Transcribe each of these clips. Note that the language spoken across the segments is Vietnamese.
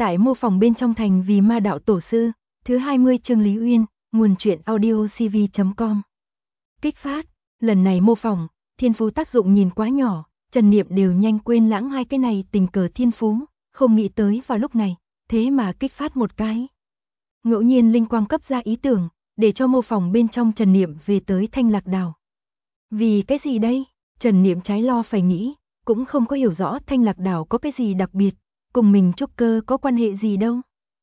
Tại mô phỏng bên trong thành vì ma đạo tổ sư, thứ 20 chương Lý Uyên, nguồn truyện audio cv.com. Kích phát, lần này mô phỏng, thiên phú tác dụng nhìn quá nhỏ, Trần Niệm đều nhanh quên lãng hai cái này tình cờ thiên phú, không nghĩ tới vào lúc này, thế mà kích phát một cái. Ngẫu nhiên linh quang cấp ra ý tưởng, để cho mô phỏng bên trong Trần Niệm về tới Thanh Lạc Đảo. Vì cái gì đây? Trần Niệm trái lo phải nghĩ, cũng không có hiểu rõ Thanh Lạc Đảo có cái gì đặc biệt, cùng mình trúc cơ có quan hệ gì đâu.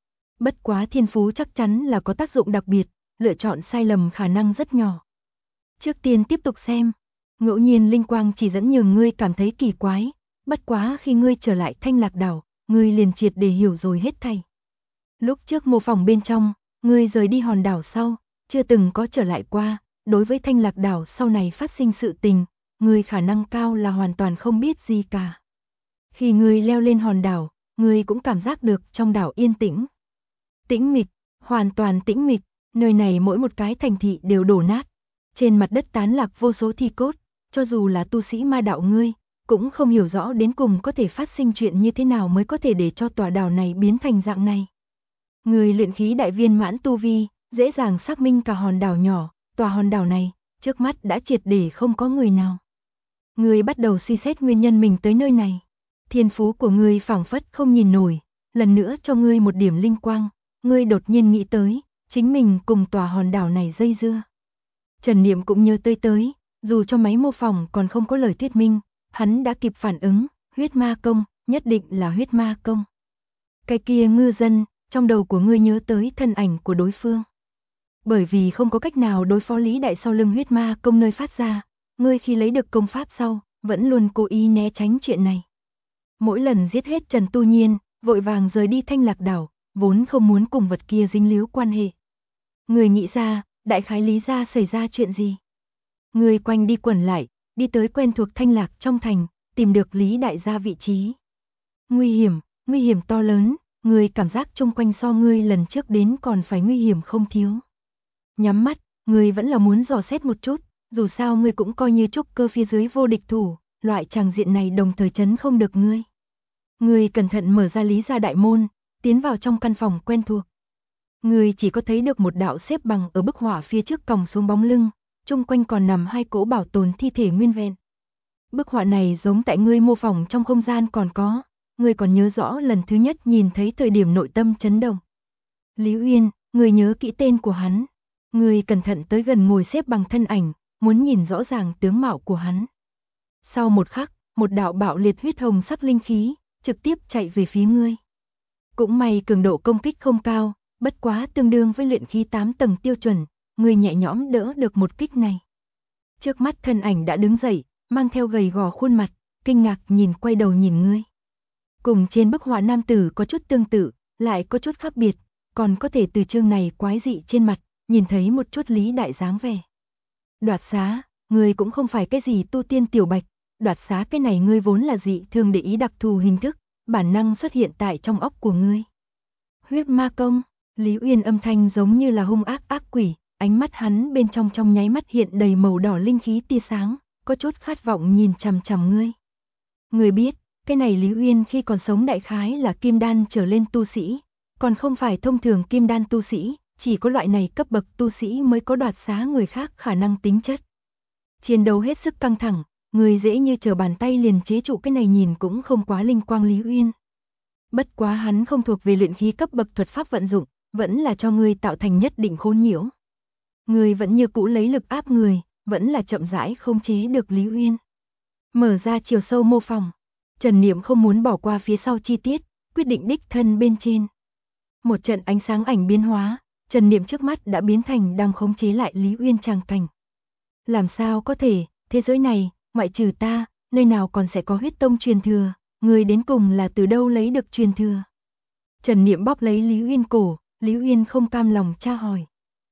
Bất quá thiên phú chắc chắn là có tác dụng đặc biệt, lựa chọn sai lầm khả năng rất nhỏ. Trước tiên tiếp tục xem, ngẫu nhiên linh quang chỉ dẫn nhường ngươi cảm thấy kỳ quái, bất quá khi ngươi trở lại Thanh Lạc Đảo, ngươi liền triệt để hiểu rồi hết thảy. Lúc trước mô phỏng bên trong, ngươi rời đi hòn đảo sau, chưa từng có trở lại qua, đối với Thanh Lạc Đảo sau này phát sinh sự tình, ngươi khả năng cao là hoàn toàn không biết gì cả. Khi ngươi leo lên hòn đảo, ngươi cũng cảm giác được trong đảo yên tĩnh. Tĩnh mịch, hoàn toàn tĩnh mịch, nơi này mỗi một cái thành thị đều đổ nát. Trên mặt đất tán lạc vô số thi cốt, cho dù là tu sĩ ma đạo ngươi, cũng không hiểu rõ đến cùng có thể phát sinh chuyện như thế nào mới có thể để cho tòa đảo này biến thành dạng này. Người luyện khí đại viên mãn tu vi, dễ dàng xác minh cả hòn đảo nhỏ, tòa hòn đảo này, trước mắt đã triệt để không có người nào. Người bắt đầu suy xét nguyên nhân mình tới nơi này. Thiên phú của ngươi phảng phất không nhìn nổi, lần nữa cho ngươi một điểm linh quang, ngươi đột nhiên nghĩ tới, chính mình cùng tòa hòn đảo này dây dưa. Trần Niệm cũng nhớ tới, dù cho máy mô phỏng còn không có lời thuyết minh, hắn đã kịp phản ứng, huyết ma công, nhất định là huyết ma công. Cái kia ngư dân, trong đầu của ngươi nhớ tới thân ảnh của đối phương. Bởi vì không có cách nào đối phó Lý Đại sau lưng huyết ma công nơi phát ra, ngươi khi lấy được công pháp sau, vẫn luôn cố ý né tránh chuyện này. Mỗi lần giết hết Trần Tu Nhiên, vội vàng rời đi Thanh Lạc Đảo, vốn không muốn cùng vật kia dính líu quan hệ. Người nghĩ ra, đại khái lý ra xảy ra chuyện gì? Người quanh đi quẩn lại, đi tới quen thuộc Thanh Lạc trong thành, tìm được Lý Đại gia vị trí. Nguy hiểm to lớn, người cảm giác chung quanh so ngươi lần trước đến còn phải nguy hiểm không thiếu. Nhắm mắt, người vẫn là muốn dò xét một chút, dù sao ngươi cũng coi như trúc cơ phía dưới vô địch thủ, loại tràng diện này đồng thời chấn không được ngươi. Người cẩn thận mở ra Lý gia đại môn, tiến vào trong căn phòng quen thuộc. Người chỉ có thấy được một đạo xếp bằng ở bức họa phía trước còng xuống bóng lưng, chung quanh còn nằm hai cỗ bảo tồn thi thể nguyên vẹn. Bức họa này giống tại ngươi mô phỏng trong không gian còn có, ngươi còn nhớ rõ lần thứ nhất nhìn thấy thời điểm nội tâm chấn động. Lý Uyên, người nhớ kỹ tên của hắn. Người cẩn thận tới gần ngồi xếp bằng thân ảnh, muốn nhìn rõ ràng tướng mạo của hắn. Sau một khắc, một đạo bạo liệt huyết hồng sắc linh khí, trực tiếp chạy về phía ngươi. Cũng may cường độ công kích không cao, bất quá tương đương với luyện khí 8 tầng tiêu chuẩn, ngươi nhẹ nhõm đỡ được một kích này. Trước mắt thân ảnh đã đứng dậy, mang theo gầy gò khuôn mặt, kinh ngạc nhìn quay đầu nhìn ngươi. Cùng trên bức họa nam tử có chút tương tự, lại có chút khác biệt, còn có thể từ chương này quái dị trên mặt, nhìn thấy một chút Lý Đại dáng vẻ. Đoạt xá, ngươi cũng không phải cái gì tu tiên tiểu bạch, đoạt xá cái này ngươi vốn là dị thường để ý đặc thù hình thức, bản năng xuất hiện tại trong óc của ngươi. Huyết ma công, Lý Uyên âm thanh giống như là hung ác ác quỷ, ánh mắt hắn bên trong nháy mắt hiện đầy màu đỏ linh khí tia sáng, có chút khát vọng nhìn chằm chằm ngươi. Ngươi biết, cái này Lý Uyên khi còn sống đại khái là kim đan trở lên tu sĩ, còn không phải thông thường kim đan tu sĩ, chỉ có loại này cấp bậc tu sĩ mới có đoạt xá người khác khả năng tính chất. Chiến đấu hết sức căng thẳng, người dễ như trở bàn tay liền chế trụ cái này nhìn cũng không quá linh quang Lý Uyên. Bất quá hắn không thuộc về luyện khí cấp bậc thuật pháp vận dụng, vẫn là cho ngươi tạo thành nhất định khốn nhiễu. Ngươi vẫn như cũ lấy lực áp người, vẫn là chậm rãi không chế được Lý Uyên. Mở ra chiều sâu mô phỏng, Trần Niệm không muốn bỏ qua phía sau chi tiết, quyết định đích thân bên trên. Một trận ánh sáng ảnh biến hóa, Trần Niệm trước mắt đã biến thành đang khống chế lại Lý Uyên tràng cảnh. Làm sao có thể, thế giới này, ngoại trừ ta, nơi nào còn sẽ có huyết tông truyền thừa, người đến cùng là từ đâu lấy được truyền thừa. Trần Niệm bóp lấy Lý Uyên cổ, Lý Uyên không cam lòng tra hỏi.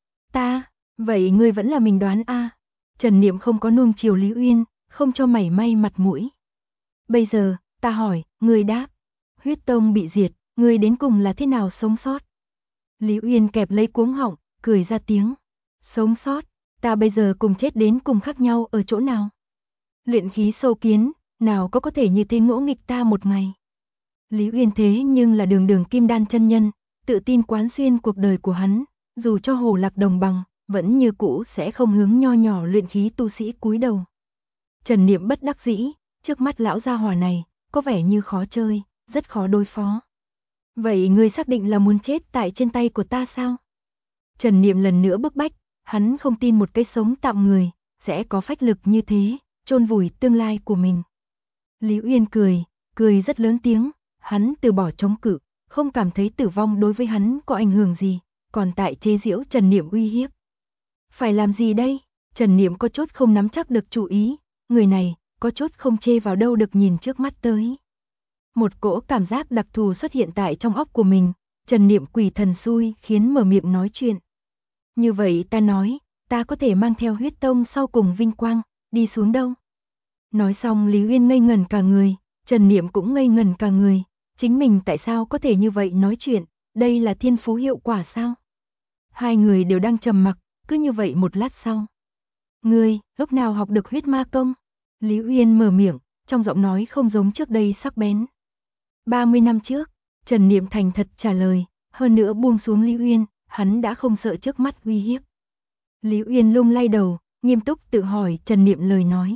Ta, vậy ngươi vẫn là mình đoán a? Trần Niệm không có nuông chiều Lý Uyên, không cho mảy may mặt mũi. Bây giờ, ta hỏi, ngươi đáp. Huyết tông bị diệt, ngươi đến cùng là thế nào sống sót? Lý Uyên kẹp lấy cuống họng, cười ra tiếng. Sống sót, ta bây giờ cùng chết đến cùng khác nhau ở chỗ nào? Luyện khí sâu kiến, nào có thể như thế ngỗ nghịch ta một ngày? Lý Uyên thế nhưng là đường đường kim đan chân nhân, tự tin quán xuyên cuộc đời của hắn, dù cho Hồ Lạc đồng bằng, vẫn như cũ sẽ không hướng nho nhỏ luyện khí tu sĩ cúi đầu. Trần Niệm bất đắc dĩ, trước mắt lão gia hỏa này, có vẻ như khó chơi, rất khó đối phó. Vậy ngươi xác định là muốn chết tại trên tay của ta sao? Trần Niệm lần nữa bức bách, hắn không tin một cái sống tạm người, sẽ có phách lực như thế, chôn vùi tương lai của mình. Lý Uyên cười rất lớn tiếng, hắn từ bỏ chống cự, không cảm thấy tử vong đối với hắn có ảnh hưởng gì, còn tại chế giễu Trần Niệm uy hiếp. Phải làm gì đây? Trần Niệm có chút không nắm chắc được chủ ý, người này có chút không chê vào đâu được nhìn trước mắt tới. Một cỗ cảm giác đặc thù xuất hiện tại trong óc của mình, Trần Niệm quỷ thần xui khiến mở miệng nói chuyện. Như vậy ta nói, ta có thể mang theo huyết tông sau cùng vinh quang, đi xuống đâu? Nói xong Lý Uyên ngây ngẩn cả người, Trần Niệm cũng ngây ngẩn cả người, chính mình tại sao có thể như vậy nói chuyện, đây là thiên phú hiệu quả sao? Hai người đều đang trầm mặc, cứ như vậy một lát sau. Ngươi, lúc nào học được huyết ma công? Lý Uyên mở miệng, trong giọng nói không giống trước đây sắc bén. 30 năm trước, Trần Niệm thành thật trả lời, hơn nữa buông xuống Lý Uyên, hắn đã không sợ trước mắt uy hiếp. Lý Uyên lung lay đầu, nghiêm túc tự hỏi Trần Niệm lời nói.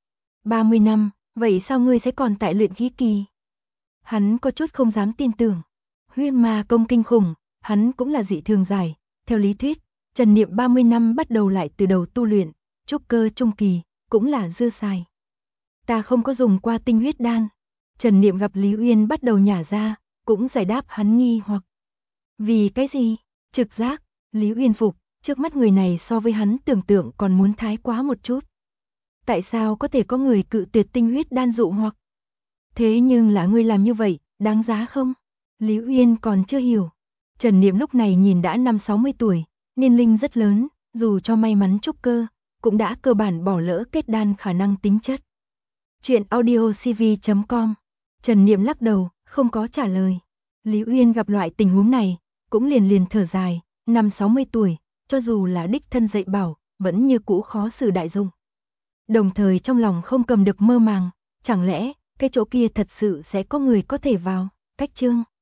30 năm, vậy sao ngươi sẽ còn tại luyện khí kỳ? Hắn có chút không dám tin tưởng. Huyết ma công kinh khủng, hắn cũng là dị thường giải. Theo lý thuyết, Trần Niệm 30 năm bắt đầu lại từ đầu tu luyện, trúc cơ trung kỳ, cũng là dư xài. Ta không có dùng qua tinh huyết đan. Trần Niệm gặp Lý Uyên bắt đầu nhả ra, cũng giải đáp hắn nghi hoặc. Vì cái gì? Trực giác, Lý Uyên phục, trước mắt người này so với hắn tưởng tượng còn muốn thái quá một chút. Tại sao có thể có người cự tuyệt tinh huyết đan dụ hoặc? Thế nhưng là ngươi làm như vậy, đáng giá không? Lý Uyên còn chưa hiểu. Trần Niệm lúc này nhìn đã 50-60 tuổi, niên linh rất lớn, dù cho may mắn trúc cơ, cũng đã cơ bản bỏ lỡ kết đan khả năng tính chất. Chuyện audiocv.com. Trần Niệm lắc đầu, không có trả lời. Lý Uyên gặp loại tình huống này, cũng liền thở dài, 50-60 tuổi, cho dù là đích thân dạy bảo, vẫn như cũ khó xử đại dụng. Đồng thời trong lòng không cầm được mơ màng, chẳng lẽ cái chỗ kia thật sự sẽ có người có thể vào? Cách chương